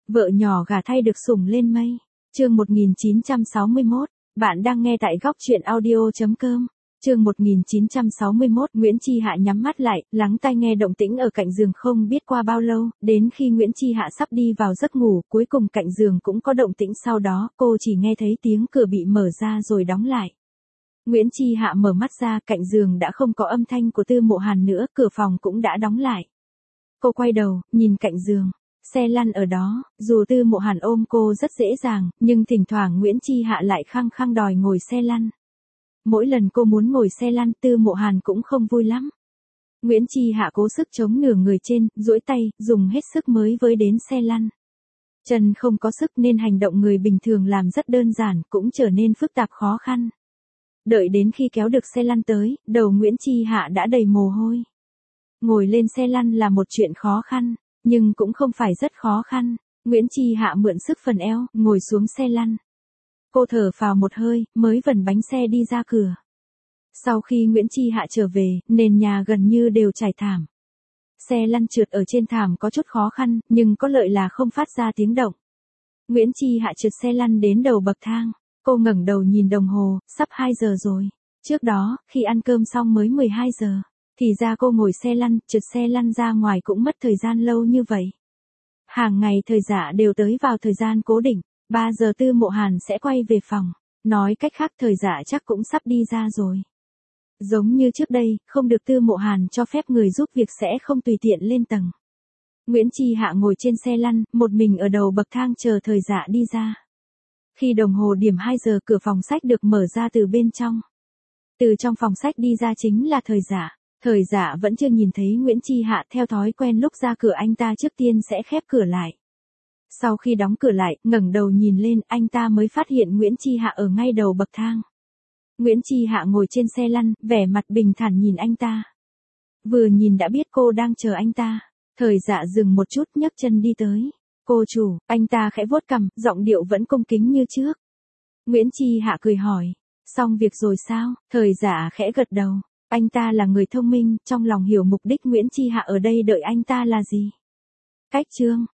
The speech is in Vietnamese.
Vợ nhỏ gả thay được sủng lên mây. Chương 1961. Bạn đang nghe tại góc truyện audio.com. Chương 1961. Nguyễn Chi Hạ nhắm mắt lại, lắng tai nghe động tĩnh ở cạnh giường không biết qua bao lâu, đến khi Nguyễn Chi Hạ sắp đi vào giấc ngủ, cuối cùng cạnh giường cũng có động tĩnh, sau đó cô chỉ nghe thấy tiếng cửa bị mở ra rồi đóng lại. Nguyễn Chi Hạ mở mắt ra, cạnh giường đã không có âm thanh của Tư Mộ Hàn nữa, cửa phòng cũng đã đóng lại. Cô quay đầu, nhìn cạnh giường. Xe lăn ở đó, dù Tư Mộ Hàn ôm cô rất dễ dàng, nhưng thỉnh thoảng Nguyễn Chi Hạ lại khăng khăng đòi ngồi xe lăn. Mỗi lần cô muốn ngồi xe lăn, Tư Mộ Hàn cũng không vui lắm. Nguyễn Chi Hạ cố sức chống nửa người trên, duỗi tay, dùng hết sức mới với đến xe lăn. Chân không có sức nên hành động người bình thường làm rất đơn giản, cũng trở nên phức tạp khó khăn. Đợi đến khi kéo được xe lăn tới, đầu Nguyễn Chi Hạ đã đầy mồ hôi. Ngồi lên xe lăn là một chuyện khó khăn, nhưng cũng không phải rất khó khăn. Nguyễn Chi Hạ mượn sức phần eo, ngồi xuống xe lăn. Cô thở phào một hơi, mới vần bánh xe đi ra cửa. Sau khi Nguyễn Chi Hạ trở về, nền nhà gần như đều trải thảm. Xe lăn trượt ở trên thảm có chút khó khăn, nhưng có lợi là không phát ra tiếng động. Nguyễn Chi Hạ trượt xe lăn đến đầu bậc thang. Cô ngẩng đầu nhìn đồng hồ, sắp 2 giờ rồi. Trước đó, khi ăn cơm xong mới 12 giờ. Thì ra cô ngồi xe lăn, trượt xe lăn ra ngoài cũng mất thời gian lâu như vậy. Hàng ngày Thời Dạ đều tới vào thời gian cố định. 3 giờ Tư Mộ Hàn sẽ quay về phòng. Nói cách khác Thời Dạ chắc cũng sắp đi ra rồi. Giống như trước đây, không được Tư Mộ Hàn cho phép người giúp việc sẽ không tùy tiện lên tầng. Nguyễn Chi Hạ ngồi trên xe lăn, một mình ở đầu bậc thang chờ Thời Dạ đi ra. Khi đồng hồ điểm 2 giờ, cửa phòng sách được mở ra từ bên trong. Từ trong phòng sách đi ra chính là Thời Dạ. Thời Dạ vẫn chưa nhìn thấy Nguyễn Chi Hạ, theo thói quen lúc ra cửa anh ta trước tiên sẽ khép cửa lại. Sau khi đóng cửa lại, ngẩng đầu nhìn lên, anh ta mới phát hiện Nguyễn Chi Hạ ở ngay đầu bậc thang. Nguyễn Chi Hạ ngồi trên xe lăn, vẻ mặt bình thản nhìn anh ta. Vừa nhìn đã biết cô đang chờ anh ta. Thời Dạ dừng một chút, nhấc chân đi tới. Cô chủ, anh ta khẽ vuốt cằm, giọng điệu vẫn cung kính như trước. Nguyễn Chi Hạ cười hỏi, xong việc rồi sao? Thời Dạ khẽ gật đầu. Anh ta là người thông minh, trong lòng hiểu mục đích Nguyễn Chi Hạ ở đây đợi anh ta là gì. Cách chương